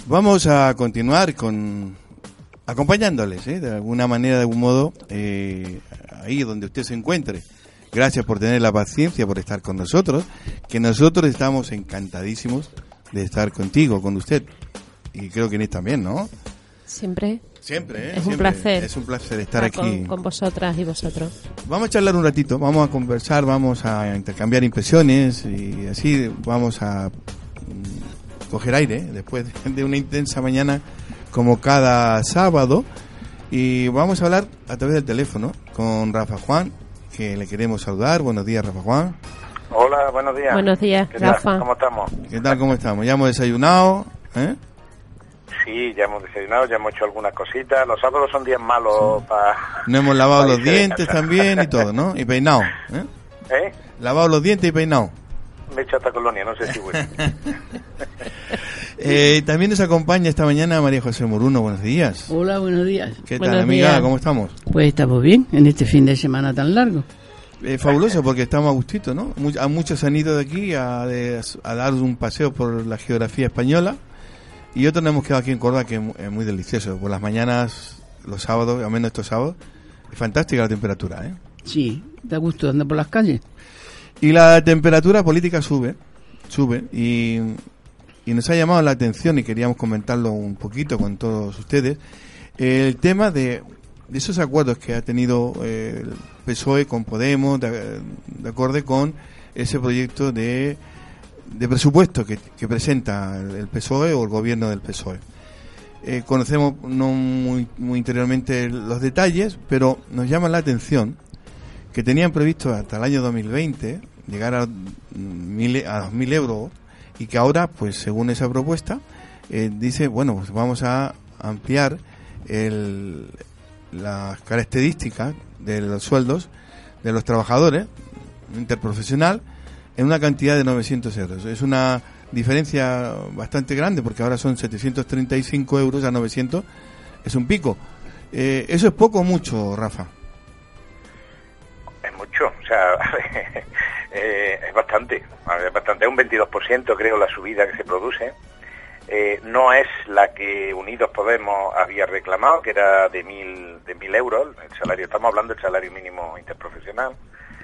Vamos a continuar con acompañándoles, de alguna manera, de algún modo, ahí donde usted se encuentre. Gracias por tener la paciencia, por estar con nosotros, que nosotros estamos encantadísimos de estar contigo, con usted. Y creo que Inés también, ¿no? Siempre. Siempre, Es un placer. Es un placer estar aquí. Con vosotras y vosotros. Vamos a charlar un ratito, vamos a conversar, vamos a intercambiar impresiones y así vamos a coger aire después de una intensa mañana como cada sábado, y vamos a hablar a través del teléfono con Rafa Juan, que le queremos saludar. Buenos días, Rafa Juan. Hola, buenos días. Buenos días, Rafa. ¿Cómo estamos? ¿Qué tal, cómo estamos? ¿Ya hemos desayunado? Sí, ya hemos desayunado, ya hemos hecho algunas cositas. Los sábados son días malos para... No hemos lavado los dientes también y todo, ¿no? Y peinado, Lavado los dientes y peinado. Me he hecho hasta colonia, no sé si bueno. También nos acompaña esta mañana María José Moruno. Buenos días. Hola, buenos días. ¿Qué tal, Buenos amiga? días. ¿Cómo estamos? Pues estamos bien en este fin de semana tan largo. Fabuloso, porque estamos a gustito, ¿no? Muchos han ido de aquí a dar un paseo por la geografía española, y otros nos hemos quedado aquí en Córdoba, que es muy delicioso. Por las mañanas, los sábados, al menos estos sábados, es fantástica la temperatura, ¿eh? Sí, da gusto andar por las calles. Y la temperatura política sube, y nos ha llamado la atención, y queríamos comentarlo un poquito con todos ustedes, el tema de esos acuerdos que ha tenido el PSOE con Podemos, de acorde con ese proyecto de presupuesto que presenta el PSOE o el gobierno del PSOE. Conocemos no muy interiormente los detalles, pero nos llama la atención que tenían previsto hasta el año 2020 llegar a 2.000 euros, y que ahora, pues según esa propuesta, dice, bueno, pues vamos a ampliar las características de los sueldos de los trabajadores interprofesional en una cantidad de 900 euros. Es una diferencia bastante grande, porque ahora son 735 euros a 900, es un pico. ¿Eso es poco o mucho, Rafa? Es mucho, o sea, es bastante, es un 22% creo la subida que se produce. No es la que Unidos Podemos había reclamado, que era de 1.000 euros el salario. Estamos hablando del salario mínimo interprofesional,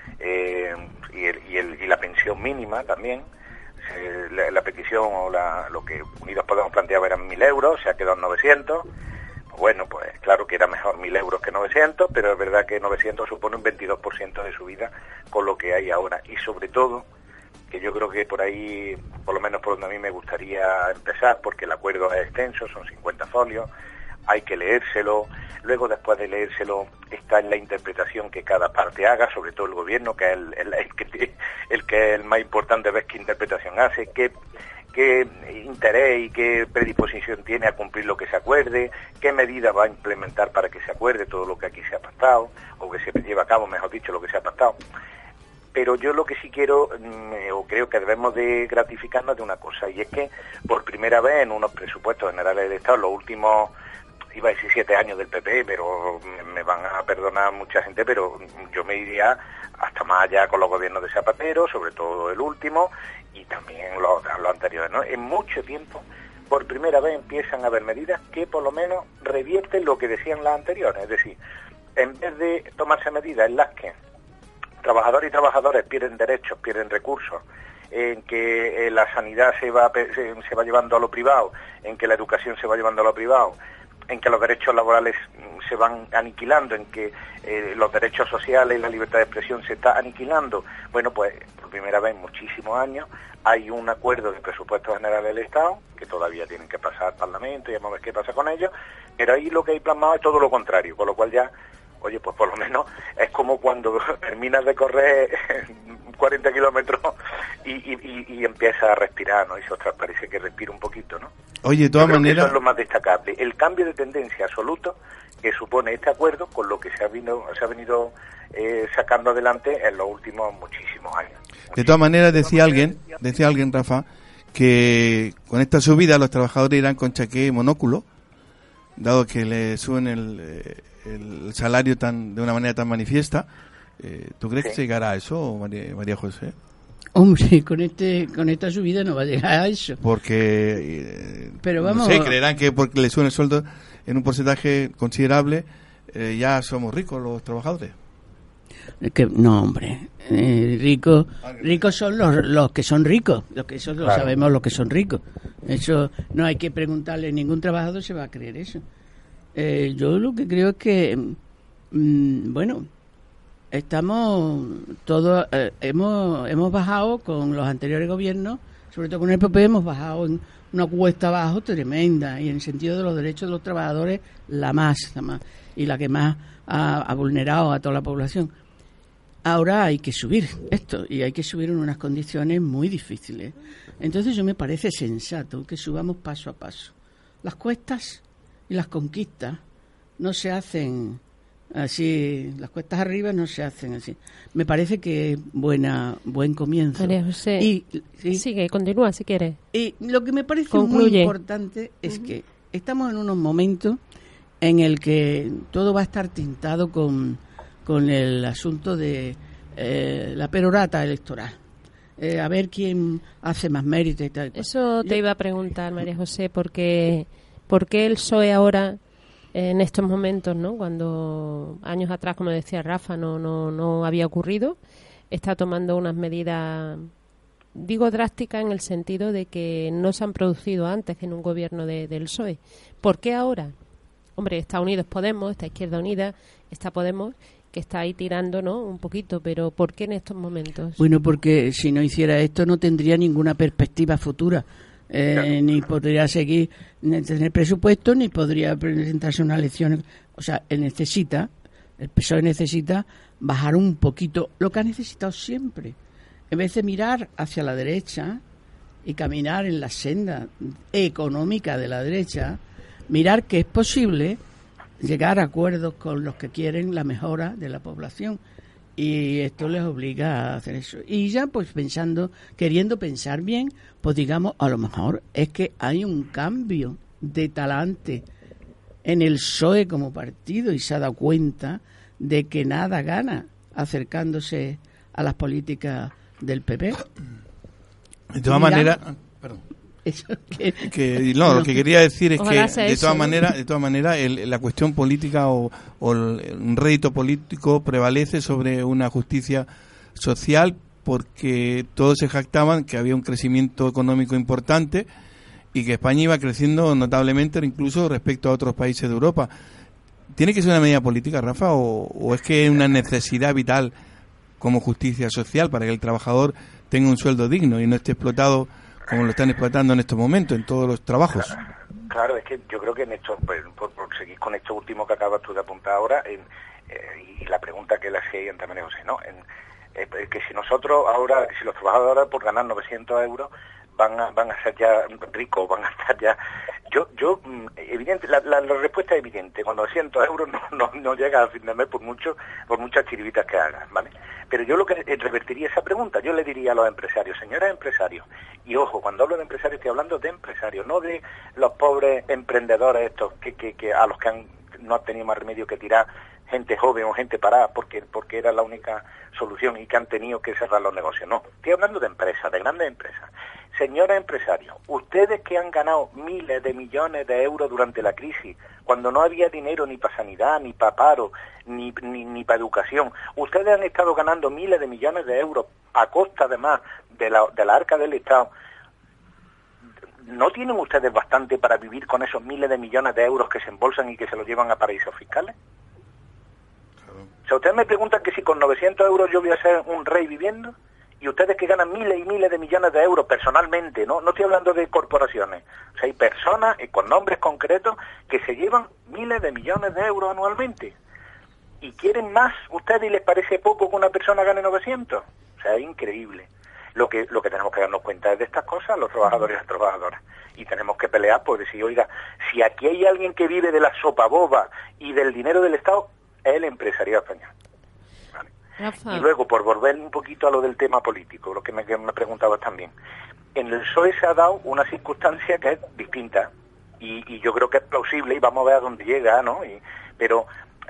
y la pensión mínima también. La petición o lo que Unidos Podemos planteaba eran 1.000 euros, se ha quedado en 900. Bueno, pues claro que era mejor 1.000 euros que 900, pero es verdad que 900 supone un 22% de subida con lo que hay ahora. Y sobre todo, que yo creo que por ahí, por lo menos por donde a mí me gustaría empezar, porque el acuerdo es extenso, son 50 folios, hay que leérselo. Luego, después de leérselo, está en la interpretación que cada parte haga, sobre todo el gobierno, que es el que es el más importante, ver qué interpretación hace, qué interés y qué predisposición tiene a cumplir lo que se acuerde, qué medida va a implementar para que se acuerde todo lo que aquí se ha pactado, o que se lleve a cabo, mejor dicho, lo que se ha pactado. Pero yo lo que sí quiero, o creo que debemos de gratificarnos de una cosa, y es que por primera vez en unos presupuestos generales del Estado, los últimos, iba a decir 7 años del PP, pero me van a perdonar mucha gente, pero yo me iría hasta más allá con los gobiernos de Zapatero, sobre todo el último, y también los anteriores, ¿no? En mucho tiempo, por primera vez empiezan a haber medidas que por lo menos revierten lo que decían las anteriores. Es decir, en vez de tomarse medidas en las que trabajadores y trabajadoras pierden derechos, pierden recursos, en que la sanidad se va llevando a lo privado, en que la educación se va llevando a lo privado, en que los derechos laborales se van aniquilando, en que los derechos sociales y la libertad de expresión se está aniquilando. Bueno, pues por primera vez en muchísimos años hay un acuerdo de presupuestos generales del Estado, que todavía tienen que pasar al Parlamento, y vamos a ver qué pasa con ellos, pero ahí lo que hay plasmado es todo lo contrario, con lo cual ya, oye, pues por lo menos es como cuando terminas de correr 40 kilómetros y empiezas a respirar, ¿no? Y ostras, parece que respira un poquito, ¿no? Oye, de todas maneras, eso es lo más destacable, el cambio de tendencia absoluto que supone este acuerdo con lo que se ha venido sacando adelante en los últimos muchísimos años. De todas maneras, decía alguien, Rafa, que con esta subida los trabajadores irán con chaqué y monóculo, dado que le suben el salario de una manera tan manifiesta. ¿Tú crees que llegará a eso, María José? Hombre, con esta subida no va a llegar a eso. Porque, Pero vamos, no sé, creerán que porque le suben el sueldo en un porcentaje considerable, ya somos ricos los trabajadores. No, hombre, ricos son los que son ricos, eso lo sabemos, los que son ricos. Eso no hay que preguntarle, ningún trabajador se va a creer eso. Yo lo que creo es que, bueno, estamos todos, hemos bajado con los anteriores gobiernos, sobre todo con el PP, hemos bajado en una cuesta abajo tremenda, y en el sentido de los derechos de los trabajadores, la más, y la que más ha vulnerado a toda la población. Ahora hay que subir esto, y hay que subir en unas condiciones muy difíciles. Entonces yo me parece sensato que subamos paso a paso. Las cuestas y las conquistas no se hacen así, las cuestas arriba no se hacen así. Me parece que es buen comienzo. María José, ¿sí? Sigue, continúa si quieres. Y lo que me parece Concluye. muy importante es que estamos en unos momentos en el que todo va a estar tintado con el asunto de la perorata electoral. A ver quién hace más mérito y tal. Eso te iba a preguntar, María José, ¿por qué el PSOE ahora, en estos momentos, ¿no? Cuando años atrás, como decía Rafa, no había ocurrido, está tomando unas medidas, digo drásticas en el sentido de que no se han producido antes que en un gobierno del PSOE? ¿Por qué ahora? Hombre, está Unidos Podemos, está Izquierda Unida, está Podemos, que está ahí tirando, ¿no? Un poquito, pero ¿por qué en estos momentos? Bueno, porque si no hiciera esto no tendría ninguna perspectiva futura, ni podría seguir, ni tener presupuesto, ni podría presentarse unas elecciones. O sea, el PSOE necesita bajar un poquito lo que ha necesitado siempre. En vez de mirar hacia la derecha y caminar en la senda económica de la derecha, mirar que es posible llegar a acuerdos con los que quieren la mejora de la población, y esto les obliga a hacer eso. Y ya pues queriendo pensar bien, pues digamos, a lo mejor es que hay un cambio de talante en el PSOE como partido y se ha dado cuenta de que nada gana acercándose a las políticas del PP. De todas maneras, perdón. Lo que quería decir es que de todas maneras la cuestión política o un rédito político prevalece sobre una justicia social, porque todos se jactaban que había un crecimiento económico importante y que España iba creciendo notablemente incluso respecto a otros países de Europa. ¿Tiene que ser una medida política, Rafa, o es que es una necesidad vital como justicia social para que el trabajador tenga un sueldo digno y no esté explotado como lo están explotando en estos momentos en todos los trabajos? Claro, es que yo creo que en esto, pues, por seguir con esto último que acabas tú de apuntar ahora, y la pregunta que le hacía antes María José, ¿no? Que si nosotros ahora, si los trabajadores por ganar 900 euros van a ser ya ricos, van a estar ya... Yo evidente, la respuesta es evidente. Con 900 euros no llega a fin de mes por muchas chiribitas que hagas, ¿vale? Pero yo lo que revertiría esa pregunta, yo le diría a los empresarios, señores empresarios, y ojo, cuando hablo de empresarios estoy hablando de empresarios, no de los pobres emprendedores estos que a los que no han tenido más remedio que tirar gente joven o gente parada porque era la única solución y que han tenido que cerrar los negocios. No, estoy hablando de empresas, de grandes empresas. Señores empresarios, ustedes que han ganado miles de millones de euros durante la crisis, cuando no había dinero ni para sanidad, ni para paro, ni para educación, ustedes han estado ganando miles de millones de euros a costa además de la arca del Estado. ¿No tienen ustedes bastante para vivir con esos miles de millones de euros que se embolsan y que se los llevan a paraísos fiscales? O sea, ustedes me preguntan que si con 900 euros yo voy a ser un rey viviendo, y ustedes que ganan miles y miles de millones de euros personalmente, no estoy hablando de corporaciones, o sea, hay personas con nombres concretos que se llevan miles de millones de euros anualmente, y quieren más ustedes y les parece poco que una persona gane 900, o sea, es increíble. Lo que tenemos que darnos cuenta es de estas cosas, los trabajadores y las trabajadoras, y tenemos que pelear por decir, oiga, si aquí hay alguien que vive de la sopa boba y del dinero del Estado, es el empresariado español. ¿Vale? Y luego, por volver un poquito a lo del tema político, lo que me preguntabas también, en el PSOE se ha dado una circunstancia que es distinta, y yo creo que es plausible, y vamos a ver a dónde llega, ¿no? Pero,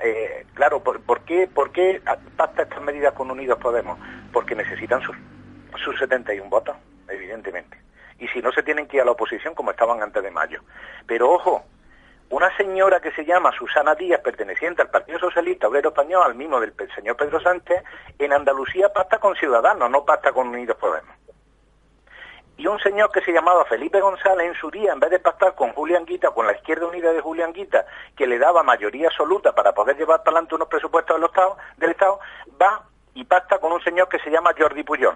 claro, ¿por qué pacta estas medidas con Unidos Podemos? Porque necesitan sus 71 votos, evidentemente. Y si no, se tienen que ir a la oposición como estaban antes de mayo. Pero ojo, una señora que se llama Susana Díaz, perteneciente al Partido Socialista Obrero Español, al mismo del señor Pedro Sánchez, en Andalucía pacta con Ciudadanos, no pacta con Unidos Podemos. Y un señor que se llamaba Felipe González, en su día, en vez de pactar con Julián Guita, con la Izquierda Unida de Julián Guita, que le daba mayoría absoluta para poder llevar para adelante unos presupuestos del Estado, va y pacta con un señor que se llama Jordi Pujol.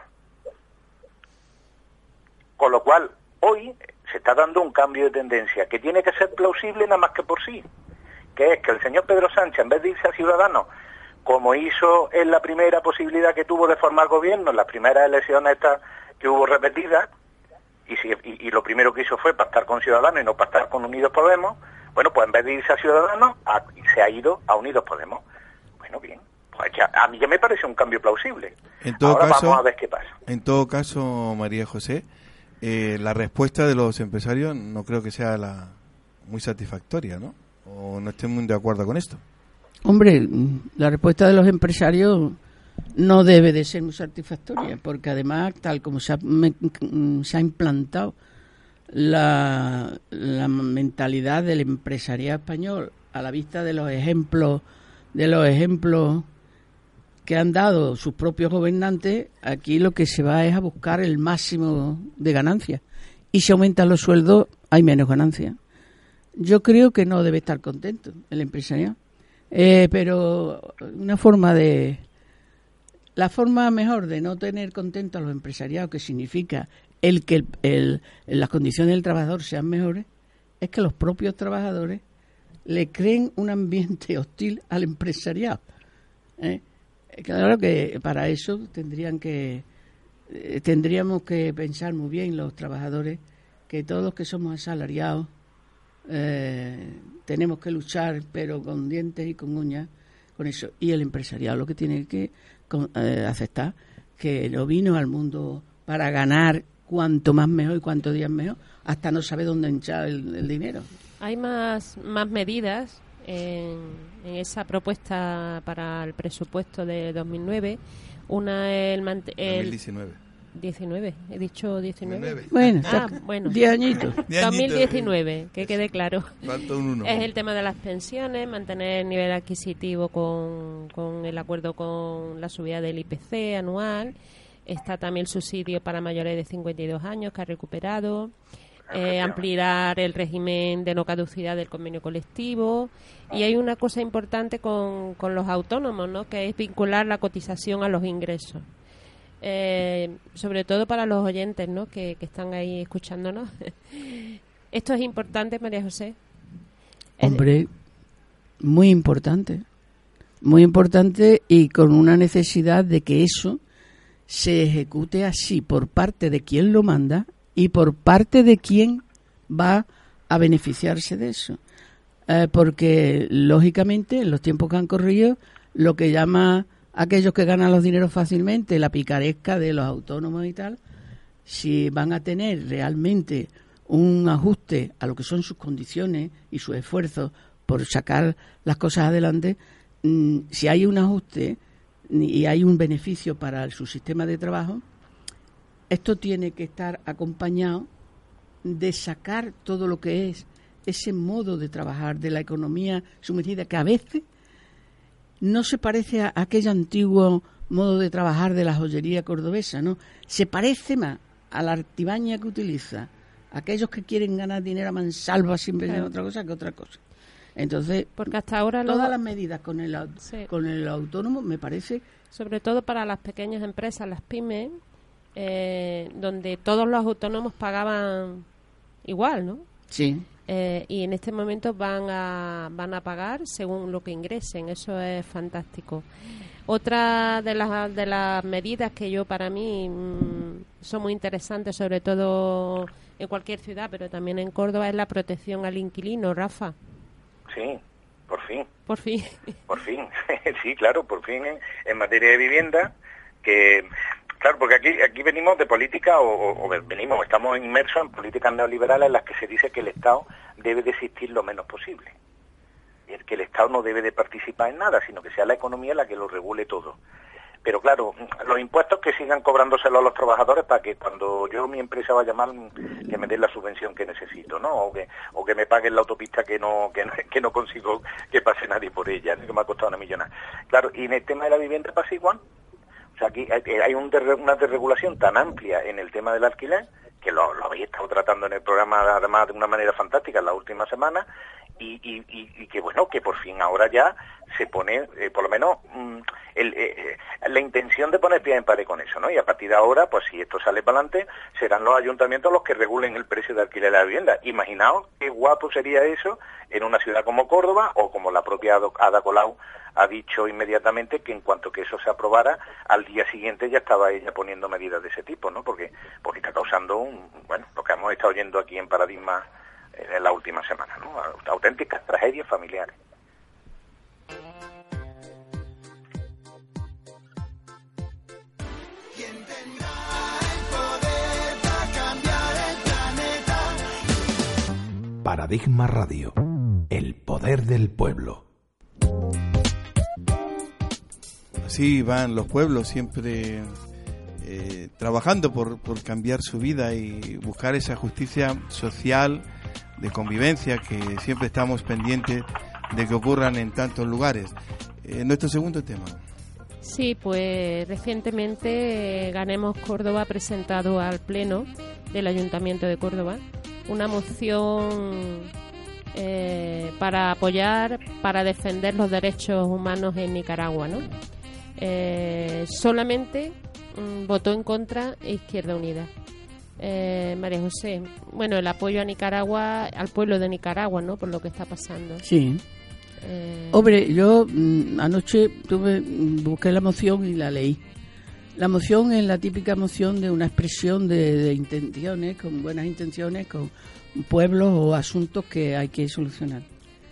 Con lo cual, hoy se está dando un cambio de tendencia que tiene que ser plausible nada más que por sí, que es que el señor Pedro Sánchez, en vez de irse a Ciudadanos, como hizo en la primera posibilidad que tuvo de formar gobierno, en las primeras elecciones estas que hubo repetidas, y lo primero que hizo fue pactar con Ciudadanos y no pactar con Unidos Podemos, bueno, pues en vez de irse a Ciudadanos, se ha ido a Unidos Podemos. Bueno, bien, pues a mí ya me parece un cambio plausible. Ahora vamos a ver qué pasa. En todo caso, María José, la respuesta de los empresarios no creo que sea muy satisfactoria, ¿no? ¿O no estoy muy de acuerdo con esto? Hombre, la respuesta de los empresarios no debe de ser muy satisfactoria, porque además, tal como se ha implantado la mentalidad del empresariado español a la vista de los ejemplos que han dado sus propios gobernantes, aquí lo que se va es a buscar el máximo de ganancias. Y si aumentan los sueldos, hay menos ganancias. Yo creo que no debe estar contento el empresariado. Pero la forma mejor de no tener contento a los empresariados, que significa que las condiciones del trabajador sean mejores, es que los propios trabajadores le creen un ambiente hostil al empresariado. Claro que para eso tendríamos que pensar muy bien los trabajadores, que todos que somos asalariados tenemos que luchar, pero con dientes y con uñas, con eso. Y el empresariado lo que tiene que aceptar que no vino al mundo para ganar cuanto más mejor y cuantos días mejor, hasta no sabe dónde echar el dinero. Hay más medidas en esa propuesta para el presupuesto de 2009. Una el 19, he dicho 19. Bueno, 10 añitos. 2019, que quede claro. Falta un 1. Es el tema de las pensiones, mantener el nivel adquisitivo con el acuerdo con la subida del IPC anual. Está también el subsidio para mayores de 52 años, que ha recuperado. Ampliar el régimen de no caducidad del convenio colectivo. Y hay una cosa importante con los autónomos, ¿no?, que es vincular la cotización a los ingresos. Sobre todo para los oyentes, ¿no?, que están ahí escuchándonos. Esto es importante, María José. Hombre, muy importante y con una necesidad de que eso se ejecute así por parte de quien lo manda y por parte de quien va a beneficiarse de eso. Porque, lógicamente, en los tiempos que han corrido, lo que llama aquellos que ganan los dineros fácilmente, la picaresca de los autónomos y tal, si van a tener realmente un ajuste a lo que son sus condiciones y sus esfuerzos por sacar las cosas adelante, si hay un ajuste y hay un beneficio para su sistema de trabajo, esto tiene que estar acompañado de sacar todo lo que es ese modo de trabajar de la economía sumergida, que a veces no se parece a aquel antiguo modo de trabajar de la joyería cordobesa, ¿no? Se parece más a la artimaña que utiliza aquellos que quieren ganar dinero a mansalva sin pensar en otra cosa que otra cosa. Entonces, porque hasta ahora todas las medidas con el autónomo me parece... Sobre todo para las pequeñas empresas, las pymes, donde todos los autónomos pagaban igual, ¿no? Sí. Y en este momento van a pagar según lo que ingresen. Eso es fantástico. Otra de las medidas que para mí son muy interesantes, sobre todo en cualquier ciudad, pero también en Córdoba, es la protección al inquilino, Rafa. Sí, por fin. Por fin. Por fin, sí, claro, por fin en materia de vivienda, que... Claro, porque aquí venimos de política, estamos inmersos en políticas neoliberales en las que se dice que el Estado debe de existir lo menos posible. Y que el Estado no debe de participar en nada, sino que sea la economía la que lo regule todo. pero claro, los impuestos que sigan cobrándoselo a los trabajadores para que cuando yo mi empresa vaya mal, que me den la subvención que necesito, ¿no? O que me paguen la autopista que no consigo que pase nadie por ella, ¿no? Que me ha costado una millonada. Claro, y en el tema de la vivienda pasa igual. O sea, aquí hay una desregulación tan amplia en el tema del alquiler, que lo habéis estado tratando en el programa además de una manera fantástica en la última semana, y que bueno, que por fin ahora ya se pone, por lo menos, la intención de poner pie en pared con eso, ¿no? Y a partir de ahora, pues si esto sale para adelante, serán los ayuntamientos los que regulen el precio de alquiler de la vivienda. Imaginaos qué guapo sería eso en una ciudad como Córdoba, o como la propia Ada Colau ha dicho inmediatamente, que en cuanto que eso se aprobara, al día siguiente ya estaba ella poniendo medidas de ese tipo, ¿no? Porque está causando lo que hemos estado oyendo aquí en Paradigma en la última semana, ¿no? Auténticas tragedias familiares. ¿Quién tendrá el poder para cambiar el planeta? Paradigma Radio, el poder del pueblo. Así van los pueblos, siempre trabajando por cambiar su vida y buscar esa justicia social, de convivencia, que siempre estamos pendientes de que ocurran en tantos lugares. Nuestro segundo tema. Sí, pues recientemente Ganemos Córdoba ha presentado al Pleno del Ayuntamiento de Córdoba una moción para apoyar, para defender los derechos humanos en Nicaragua, ¿no? Solamente votó en contra Izquierda Unida. María José, bueno, el apoyo a Nicaragua, al pueblo de Nicaragua, ¿no? Por lo que está pasando. Sí. Hombre, yo anoche busqué la moción y la leí. La moción es la típica moción de una expresión de intenciones, con buenas intenciones, con pueblos o asuntos que hay que solucionar.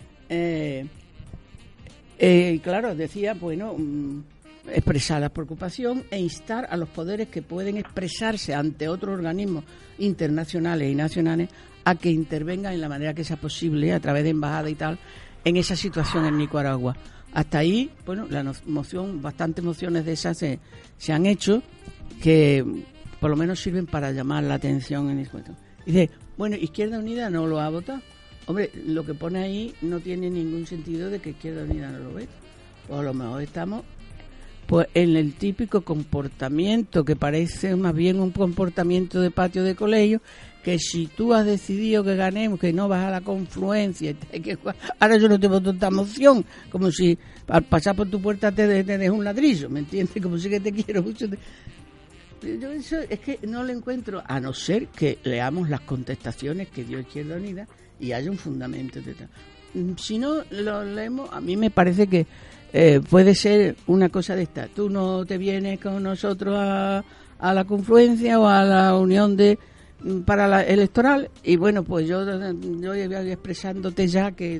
Claro, decía, bueno, expresar la preocupación e instar a los poderes que pueden expresarse ante otros organismos internacionales y nacionales a que intervengan en la manera que sea posible, a través de embajada y tal, en esa situación en Nicaragua. Hasta ahí, bueno, bastantes mociones de esas se han hecho, que por lo menos sirven para llamar la atención en ese momento. Dice, bueno, Izquierda Unida no lo ha votado. Hombre, lo que pone ahí no tiene ningún sentido de que Izquierda Unida no lo ve. Pues a lo mejor estamos pues en el típico comportamiento que parece más bien un comportamiento de patio de colegio, que si tú has decidido que ganemos, que no vas a la confluencia, ahora yo no te voto esta moción, como si al pasar por tu puerta te dejo un ladrillo, ¿me entiendes? Como si que te quiero mucho. Yo eso es que no lo encuentro, a no ser que leamos las contestaciones que dio Izquierda Unida y haya un fundamento detrás. Si no lo leemos, a mí me parece que puede ser una cosa de esta. Tú no te vienes con nosotros a la confluencia o a la unión para la electoral, y bueno, pues yo voy expresándote ya que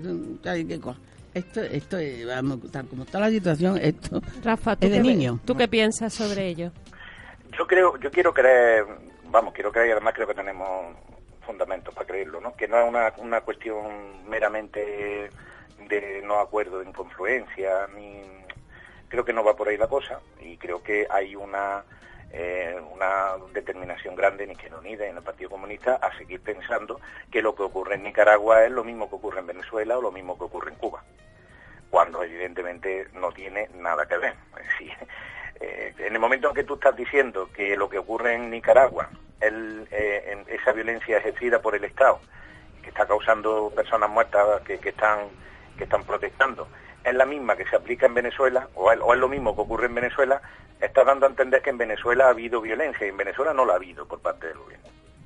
esto vamos, tal como está la situación, esto Rafa, es de niño. ¿Tú qué piensas sobre ello? Yo quiero creer, y además creo que tenemos fundamentos para creerlo, ¿no? Que no es una cuestión meramente de no acuerdo, de inconfluencia, creo que no va por ahí la cosa, y creo que hay una determinación grande en Izquierda Unida y en el Partido Comunista a seguir pensando que lo que ocurre en Nicaragua es lo mismo que ocurre en Venezuela o lo mismo que ocurre en Cuba, cuando evidentemente no tiene nada que ver. Es decir, en el momento en que tú estás diciendo que lo que ocurre en Nicaragua, en esa violencia ejercida por el Estado, que está causando personas muertas que están protestando, es la misma que se aplica en Venezuela, o es lo mismo que ocurre en Venezuela, está dando a entender que en Venezuela ha habido violencia, y en Venezuela no la ha habido por parte del gobierno.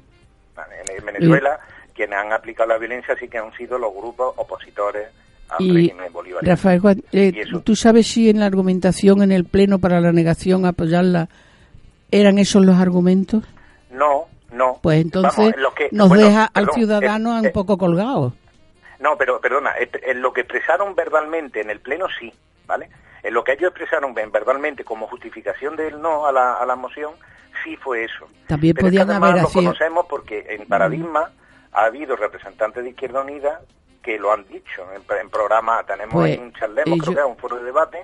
En Venezuela, quienes han aplicado la violencia sí que han sido los grupos opositores al régimen bolivariano. Rafael Juan, ¿tú sabes si en la argumentación en el Pleno para la negación, apoyarla, eran esos los argumentos? No. Pues entonces deja al ciudadano un poco colgado. No, pero perdona, en lo que expresaron verbalmente en el Pleno sí, ¿vale? En lo que ellos expresaron verbalmente como justificación del no a la moción, sí fue eso. También pero podían haber lo conocemos porque en Paradigma ha habido representantes de Izquierda Unida que lo han dicho en programa. Tenemos ahí un charlemos, creo que es un foro de debate, en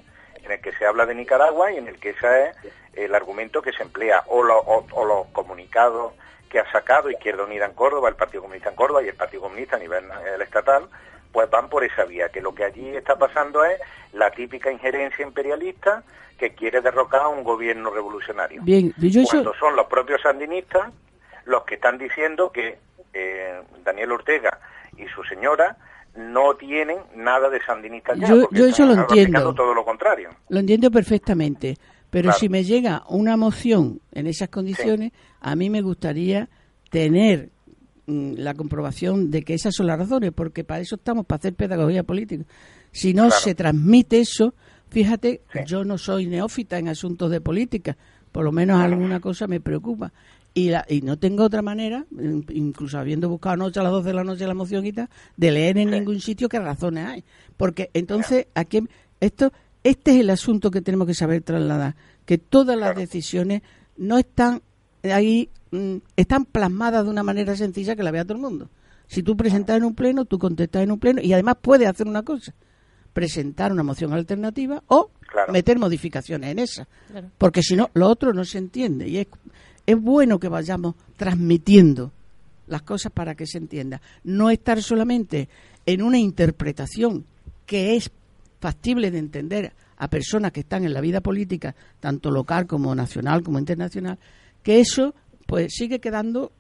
en el que se habla de Nicaragua y en el que ese es el argumento que se emplea, o los comunicados que ha sacado Izquierda Unida en Córdoba, el Partido Comunista en Córdoba y el Partido Comunista a nivel estatal, pues van por esa vía, que lo que allí está pasando es la típica injerencia imperialista que quiere derrocar a un gobierno revolucionario. Bien, cuando son los propios sandinistas los que están diciendo que Daniel Ortega y su señora no tienen nada de sandinistas ya, porque yo eso lo entiendo. Todo lo contrario. Lo entiendo perfectamente, pero Claro. si me llega una moción en esas condiciones, a mí me gustaría tener la comprobación de que esas son las razones, porque para eso estamos, para hacer pedagogía política. Si no se transmite eso, fíjate, yo no soy neófita en asuntos de política, por lo menos alguna cosa me preocupa. Y no tengo otra manera, incluso habiendo buscado anoche a las 12 de la noche la moción y tal, de leer en ningún sitio qué razones hay. Porque entonces, aquí este es el asunto que tenemos que saber trasladar, que todas las decisiones no están ahí, están plasmadas de una manera sencilla que la vea todo el mundo. Si tú presentas en un pleno, tú contestas en un pleno, y además puedes hacer una cosa, presentar una moción alternativa o meter modificaciones en esa. Claro. Porque si no, lo otro no se entiende. Y es bueno que vayamos transmitiendo las cosas para que se entienda. No estar solamente en una interpretación que es factible de entender a personas que están en la vida política, tanto local como nacional como internacional, que eso pues sigue quedando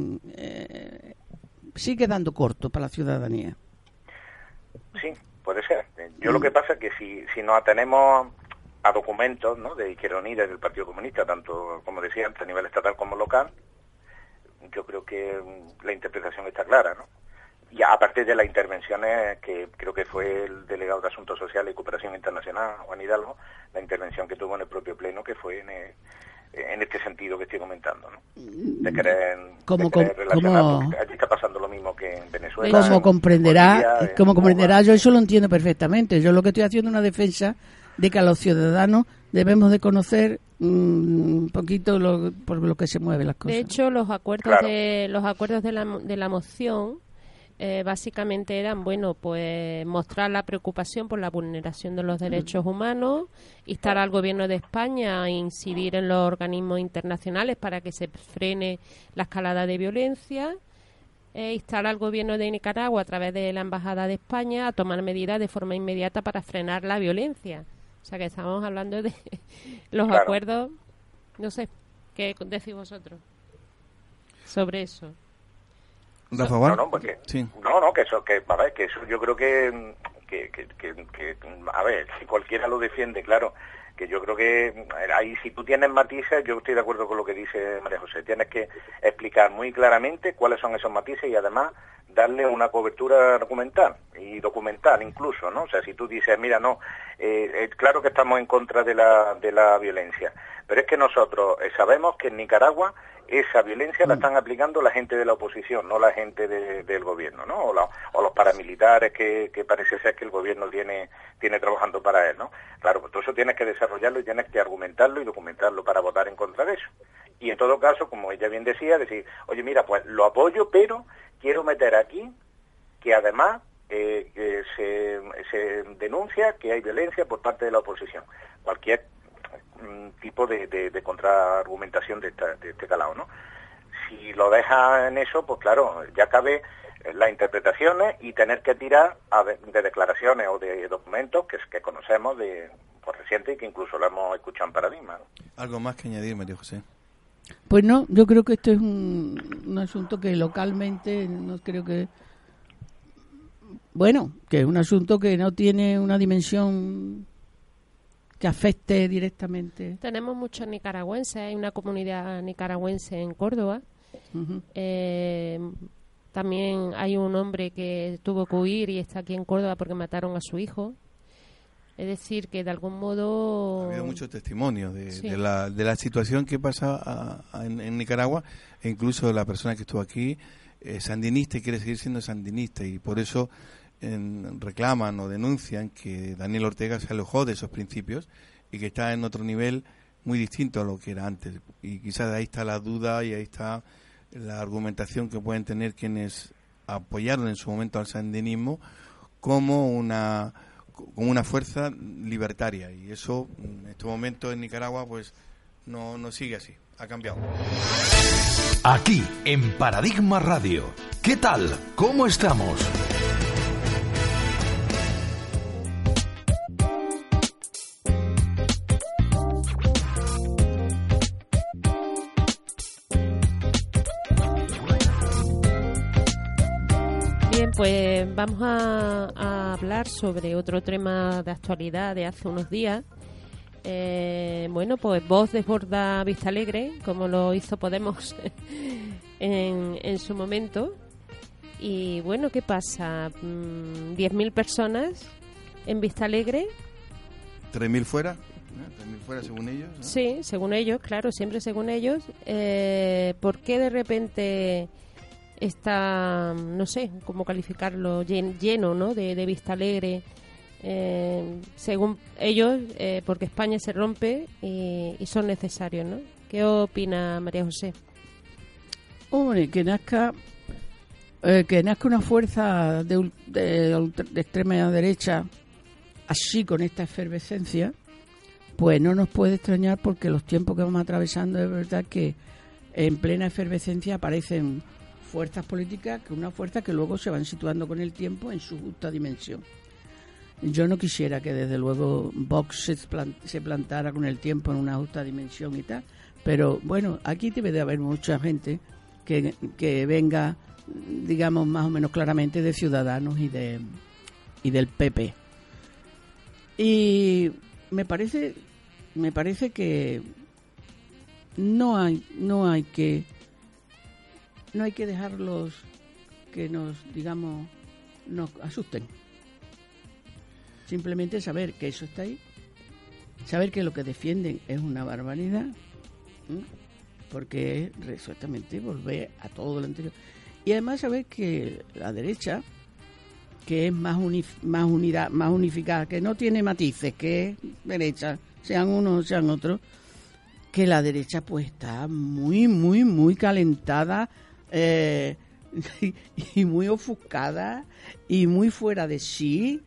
corto para la ciudadanía. Sí, puede ser. Yo lo que pasa es que si nos atenemos a documentos, ¿no?, de Izquierda Unida y del Partido Comunista, tanto, como decía antes, a nivel estatal como local, yo creo que la interpretación está clara, ¿no? Y aparte de las intervenciones que creo que fue el delegado de Asuntos Sociales y Cooperación Internacional, Juan Hidalgo, la intervención que tuvo en el propio pleno, que fue en este sentido que estoy comentando, ¿no? De querer relacionar, porque allí está pasando lo mismo que en Venezuela. Como comprenderá, yo eso lo entiendo perfectamente. Yo lo que estoy haciendo es una defensa de que a los ciudadanos debemos de conocer un poquito por lo que se mueven las cosas. De hecho, los acuerdos de la moción básicamente eran, pues mostrar la preocupación por la vulneración de los derechos humanos, instar al gobierno de España a incidir en los organismos internacionales para que se frene la escalada de violencia, instar al gobierno de Nicaragua a través de la Embajada de España a tomar medidas de forma inmediata para frenar la violencia. O sea que estamos hablando de los acuerdos. No sé, ¿qué decís vosotros sobre eso? Rafa, que eso yo creo que a ver, si cualquiera lo defiende, claro, que yo creo que ahí, si tú tienes matices, yo estoy de acuerdo con lo que dice María José, tienes que explicar muy claramente cuáles son esos matices y además darle una cobertura argumental y documental incluso, ¿no? O sea, si tú dices, mira, no, claro que estamos en contra de la violencia, pero es que nosotros sabemos que en Nicaragua esa violencia la están aplicando la gente de la oposición, no la gente del gobierno, ¿no? O los paramilitares que parece ser que el gobierno tiene trabajando para él, ¿no? Claro, pues todo eso tienes que desarrollarlo y tienes que argumentarlo y documentarlo para votar en contra de eso. Y en todo caso, como ella bien decía, decir, oye, mira, pues lo apoyo, pero quiero meter aquí que además se denuncia que hay violencia por parte de la oposición. Cualquier tipo de contraargumentación de este calado, ¿no? Si lo deja en eso, pues claro, ya cabe las interpretaciones y tener que tirar de declaraciones o de documentos que conocemos por reciente y que incluso lo hemos escuchado en Paradigma, ¿no? ¿Algo más que añadir, María José? Pues no, yo creo que esto es un asunto que localmente no creo que... Bueno, que es un asunto que no tiene una dimensión que afecte directamente. Tenemos muchos nicaragüenses, hay una comunidad nicaragüense en Córdoba. Uh-huh. También hay un hombre que tuvo que huir y está aquí en Córdoba porque mataron a su hijo. Es decir, que de algún modo... Ha habido muchos testimonios de la situación que pasa en Nicaragua, e incluso la persona que estuvo aquí, sandinista y quiere seguir siendo sandinista, y por eso reclaman o denuncian que Daniel Ortega se alejó de esos principios y que está en otro nivel muy distinto a lo que era antes. Y quizás ahí está la duda y ahí está la argumentación que pueden tener quienes apoyaron en su momento al sandinismo como como una fuerza libertaria, y eso en estos momentos en Nicaragua pues no sigue así, ha cambiado. Aquí en Paradigma Radio. ¿Qué tal? ¿Cómo estamos? Bien, pues vamos a hablar sobre otro tema de actualidad de hace unos días. Bueno, pues Vox desborda Vistalegre, como lo hizo Podemos en su momento. Y bueno, ¿qué pasa? 10.000 personas en Vistalegre. 3.000 fuera, ¿no? 3.000 fuera según ellos, ¿no? Sí, según ellos, claro, siempre según ellos. ¿Por qué de repente está, no sé cómo calificarlo, lleno, ¿no? de Vistalegre? Según ellos, porque España se rompe y son necesarios, ¿no? ¿Qué opina María José? Hombre, que nazca una fuerza de extrema derecha así, con esta efervescencia, pues no nos puede extrañar, porque los tiempos que vamos atravesando es verdad que en plena efervescencia aparecen fuerzas políticas, que una fuerza que luego se van situando con el tiempo en su justa dimensión. Yo no quisiera que desde luego Vox se plantara con el tiempo en una justa dimensión y tal, pero bueno, aquí debe de haber mucha gente que venga, digamos, más o menos claramente de Ciudadanos y del PP. Y me parece que no hay que dejarlos que nos asusten. Simplemente saber que eso está ahí, saber que lo que defienden es una barbaridad, porque es exactamente volver a todo lo anterior. Y además saber que la derecha, que es más unida, más unificada, que no tiene matices, que es derecha, sean unos o sean otros, que la derecha pues está muy, muy, muy calentada, y muy ofuscada y muy fuera de sí,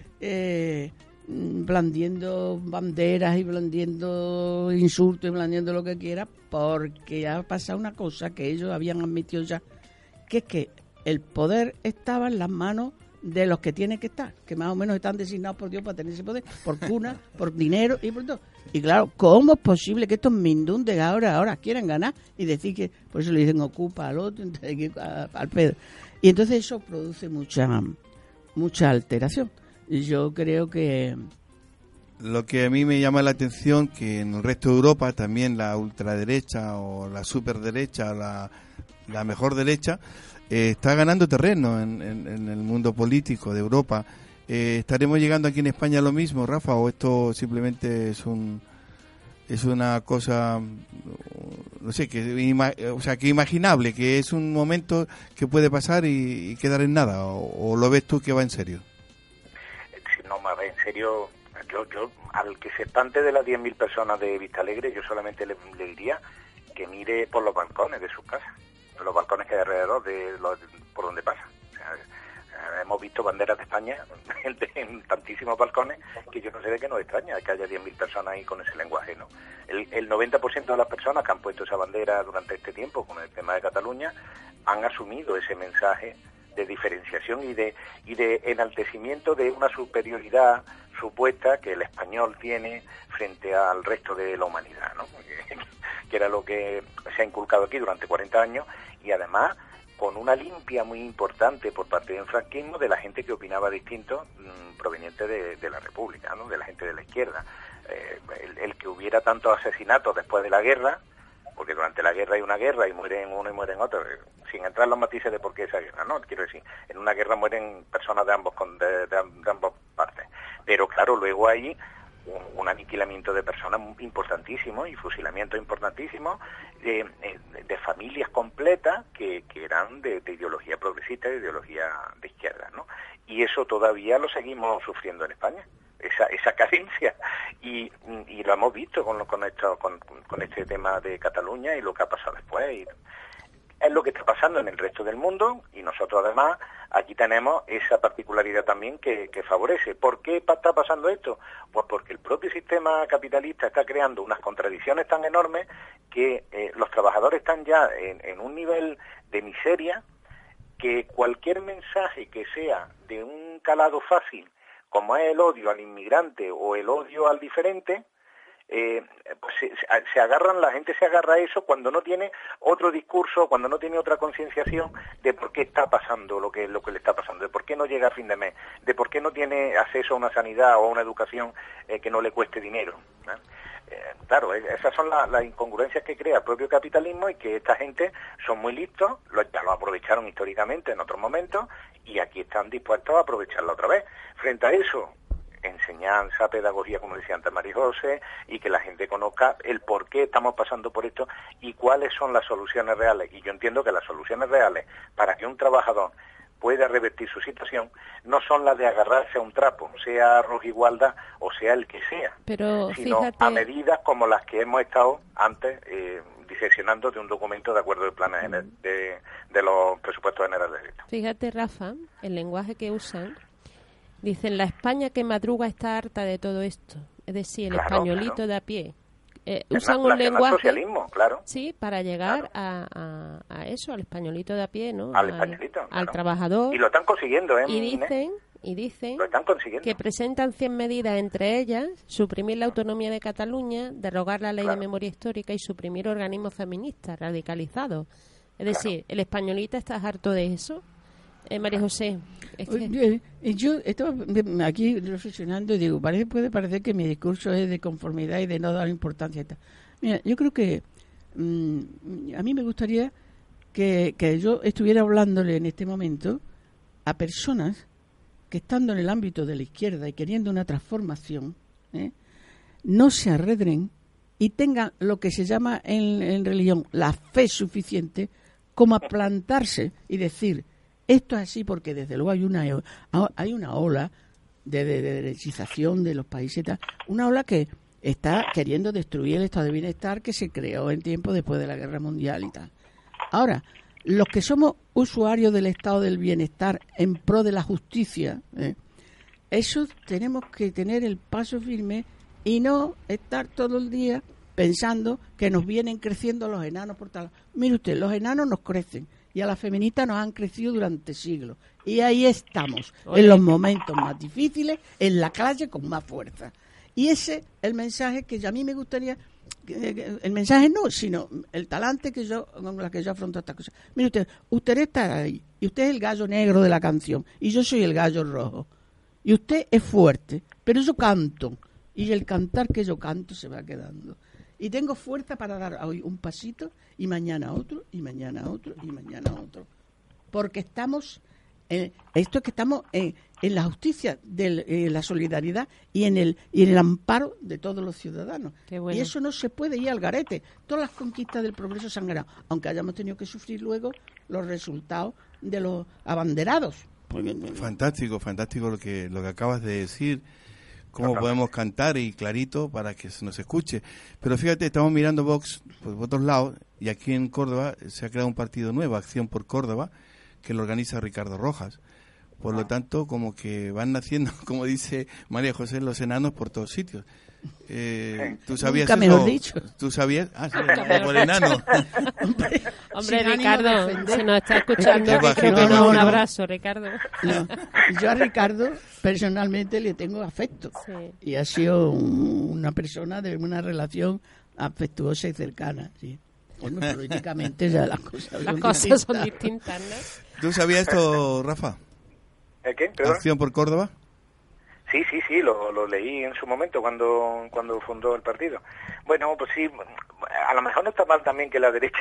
blandiendo banderas y blandiendo insultos y blandiendo lo que quiera, porque ha pasado una cosa que ellos habían admitido ya, que es que el poder estaba en las manos de los que tienen que estar, que más o menos están designados por Dios para tener ese poder, por cuna, por dinero y por todo. Y claro, ¿cómo es posible que estos mindundes ahora quieran ganar y decir que, por eso le dicen ocupa al otro, al pedo? Y entonces eso produce mucha alteración. Yo creo que... Lo que a mí me llama la atención, que en el resto de Europa también la ultraderecha o la superderecha, la mejor derecha, está ganando terreno en el mundo político de Europa. ¿Estaremos llegando aquí en España a lo mismo, Rafa, o esto simplemente es una cosa, no sé, que imaginable, que es un momento que puede pasar y quedar en nada, o lo ves tú que va en serio? No, más en serio, yo al que se espante de las 10.000 personas de Vistalegre, yo solamente le diría que mire por los balcones de sus casas, por los balcones que hay alrededor por donde pasa. O sea, hemos visto banderas de España en tantísimos balcones que yo no sé de qué nos extraña que haya 10.000 personas ahí con ese lenguaje, ¿no? El 90% de las personas que han puesto esa bandera durante este tiempo con el tema de Cataluña han asumido ese mensaje de diferenciación y de enaltecimiento de una superioridad supuesta que el español tiene frente al resto de la humanidad, ¿no? Que era lo que se ha inculcado aquí durante 40 años, y además con una limpia muy importante por parte del franquismo de la gente que opinaba distinto, proveniente de la República, ¿no? De la gente de la izquierda. El que hubiera tantos asesinatos después de la guerra, porque durante la guerra hay una guerra y mueren uno y mueren otro, sin entrar en los matices de por qué esa guerra, ¿no? Quiero decir, en una guerra mueren personas de ambas partes. Pero claro, luego hay un aniquilamiento de personas importantísimo y fusilamiento importantísimo de familias completas que eran de ideología progresista, de ideología de izquierda, ¿no? Y eso todavía lo seguimos sufriendo en España, esa carencia, y lo hemos visto con este tema de Cataluña y lo que ha pasado después. es lo que está pasando en el resto del mundo, y nosotros además aquí tenemos esa particularidad también que favorece. ¿Por qué está pasando esto? Pues porque el propio sistema capitalista está creando unas contradicciones tan enormes que los trabajadores están ya en un nivel de miseria, que cualquier mensaje que sea de un calado fácil, como es el odio al inmigrante o el odio al diferente, pues se agarran, la gente se agarra a eso cuando no tiene otro discurso, cuando no tiene otra concienciación de por qué está pasando lo que le está pasando, de por qué no llega a fin de mes, de por qué no tiene acceso a una sanidad o a una educación que no le cueste dinero, ¿no? Claro, esas son las incongruencias que crea el propio capitalismo, y que esta gente son muy listos, ya lo aprovecharon históricamente en otros momentos, y aquí están dispuestos a aprovecharlo otra vez. Frente a eso, enseñanza, pedagogía, como decía antes María José, y que la gente conozca el por qué estamos pasando por esto y cuáles son las soluciones reales. Y yo entiendo que las soluciones reales para que un trabajador pueda revertir su situación no son las de agarrarse a un trapo, sea Rojigualda o sea el que sea, pero sino fíjate, a medidas como las que hemos estado antes diseccionando de un documento de acuerdo del plan de los presupuestos generales de Estado. Fíjate, Rafa, el lenguaje que usan. Dicen, la España que madruga está harta de todo esto. Es decir, el españolito de a pie. Usan un lenguaje, claro, sí, para llegar a eso, al españolito de a pie, ¿no? Al españolito, al trabajador. Y lo están consiguiendo, Y dicen lo están consiguiendo, que presentan 100 medidas, entre ellas suprimir la autonomía de Cataluña, derogar la ley de memoria histórica y suprimir organismos feministas radicalizados. Es decir, el españolito está harto de eso. María José. Yo estaba aquí reflexionando y digo, puede parecer que mi discurso es de conformidad y de no dar importancia. Mira, yo creo que a mí me gustaría que yo estuviera hablándole en este momento a personas que, estando en el ámbito de la izquierda y queriendo una transformación, no se arredren y tengan lo que se llama en religión la fe suficiente como a plantarse y decir: esto es así porque desde luego hay una ola de derechización de los países, una ola que está queriendo destruir el estado de bienestar que se creó en tiempo después de la Guerra Mundial y tal. Ahora, los que somos usuarios del estado del bienestar en pro de la justicia, eso tenemos que tener el paso firme y no estar todo el día pensando que nos vienen creciendo los enanos por tal. Mire usted, los enanos nos crecen. Y a las feministas nos han crecido durante siglos. Y ahí estamos, en los momentos más difíciles, en la calle con más fuerza. Y ese es el mensaje que a mí me gustaría, el mensaje no, sino el talante con la que yo afronto esta cosa. Mire usted está ahí, y usted es el gallo negro de la canción, y yo soy el gallo rojo. Y usted es fuerte, pero yo canto, y el cantar que yo canto se va quedando. Y tengo fuerza para dar hoy un pasito, y mañana otro, y mañana otro, y mañana otro. Porque estamos, estamos en la justicia, de la solidaridad y en el amparo de todos los ciudadanos. Bueno. Y eso no se puede ir al garete. Todas las conquistas del progreso se han ganado, aunque hayamos tenido que sufrir luego los resultados de los abanderados. Fantástico lo que acabas de decir. Cómo podemos cantar y clarito para que se nos escuche. Pero fíjate, estamos mirando Vox por otros lados, y aquí en Córdoba se ha creado un partido nuevo, Acción por Córdoba, que lo organiza Ricardo Rojas. Por lo tanto, como que van naciendo, como dice María José, los enanos por todos sitios. ¿Tú sabías Nunca eso? mejor dicho. ¿Tú sabías? Sí, por enano. Hombre, Ricardo, si nos está escuchando, un abrazo, Ricardo. No, yo a Ricardo personalmente le tengo afecto. Sí. Y ha sido una persona de una relación afectuosa y cercana. Sí. Bueno, políticamente ya las cosas son distintas, ¿no? ¿Tú sabías esto, Rafa? ¿El qué? ¿Perdón? ¿Acción por Córdoba? Sí, lo leí en su momento cuando fundó el partido. Bueno, pues sí, a lo mejor no está mal también que la derecha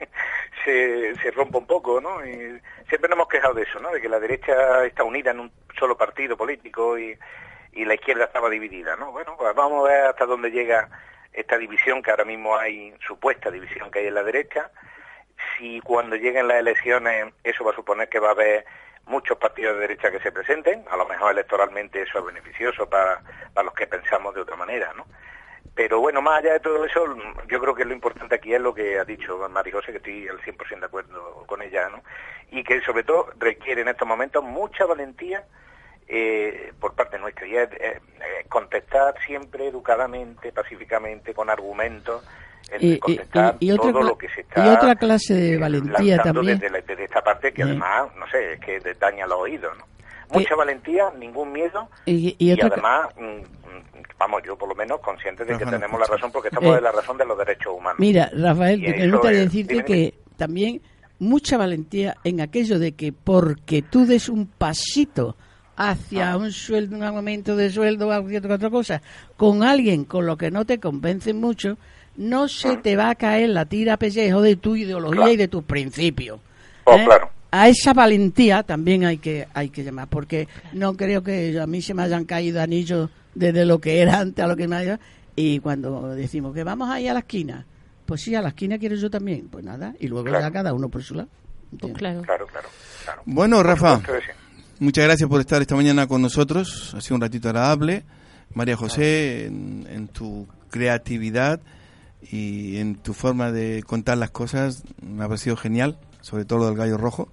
se rompa un poco, ¿no? Y siempre nos hemos quejado de eso, ¿no? De que la derecha está unida en un solo partido político y la izquierda estaba dividida, ¿no? Bueno, pues vamos a ver hasta dónde llega esta división que ahora mismo hay, supuesta división que hay en la derecha. Si cuando lleguen las elecciones eso va a suponer que va a haber muchos partidos de derecha que se presenten, a lo mejor electoralmente eso es beneficioso para los que pensamos de otra manera, ¿no? Pero bueno, más allá de todo eso, yo creo que lo importante aquí es lo que ha dicho María José, que estoy al 100% de acuerdo con ella, ¿no? Y que sobre todo requiere en estos momentos mucha valentía por parte nuestra, y es contestar siempre educadamente, pacíficamente, con argumentos, contestar todo lo que se está y otra clase de valentía también desde esta parte, que además, no sé, es que daña los oídos, ¿no? Mucha valentía, ningún miedo, y además, vamos, yo por lo menos consciente de que tenemos la razón, porque estamos en la razón de los derechos humanos. Mira, Rafael, me gustaría decirte que también mucha valentía en aquello de que porque tú des un pasito hacia un sueldo, un aumento de sueldo, cualquier otra cosa, con alguien con lo que no te convence mucho, no se te va a caer la tira a pellejo de tu ideología y de tus principios. Claro. A esa valentía también hay que llamar, porque no creo que a mí se me hayan caído anillos desde lo que era antes a lo que me haya. Y cuando decimos que vamos ahí a la esquina, pues sí, a la esquina quiero yo también, pues nada, y luego ya cada uno por su lado. Pues claro. Bueno, Rafa, muchas gracias por estar esta mañana con nosotros, ha sido un ratito agradable. María José, en tu creatividad y en tu forma de contar las cosas, me ha parecido genial, sobre todo lo del gallo rojo,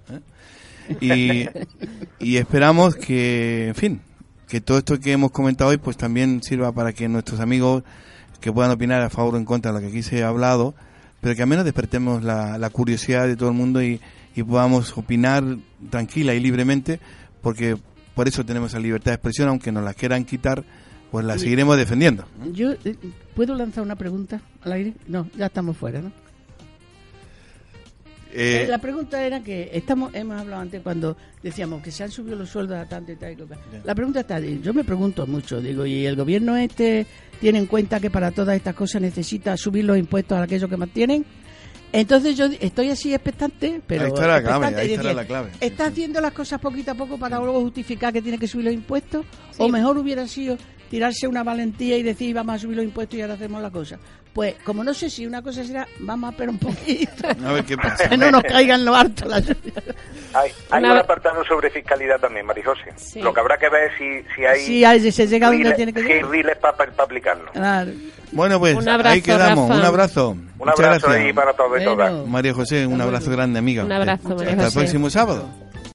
y esperamos que, en fin, que todo esto que hemos comentado hoy pues también sirva para que nuestros amigos que puedan opinar a favor o en contra de lo que aquí se ha hablado, pero que al menos despertemos la curiosidad de todo el mundo y podamos opinar tranquila y libremente, porque por eso tenemos la libertad de expresión, aunque nos la quieran quitar, pues la seguiremos defendiendo. Yo ¿puedo lanzar una pregunta al aire? No, ya estamos fuera, ¿no? La pregunta era que hemos hablado antes cuando decíamos que se han subido los sueldos a tanto y tal. La pregunta está, yo me pregunto mucho, digo, ¿y el gobierno tiene en cuenta que para todas estas cosas necesita subir los impuestos a aquellos que más tienen? Entonces yo estoy así expectante, pero ahí estará la clave. ¿Está haciendo las cosas poquito a poco para luego justificar que tiene que subir los impuestos? Sí. ¿O mejor hubiera sido tirarse una valentía y decir vamos a subir los impuestos y ahora hacemos la cosa? Pues como no sé si una cosa será, vamos a esperar un poquito. A ver qué pasa. Que no nos caigan lo harto la lluvia. Hay un apartado sobre fiscalidad también, María José. Sí. Lo que habrá que ver es si se llega donde tiene que llegar. Si hay riles para aplicarlo. Claro. Bueno, pues abrazo, ahí quedamos. Rafa. Un abrazo. Un abrazo ahí para todos y todas. María José, un abrazo grande, amiga. Un abrazo, María José. Hasta el próximo sábado.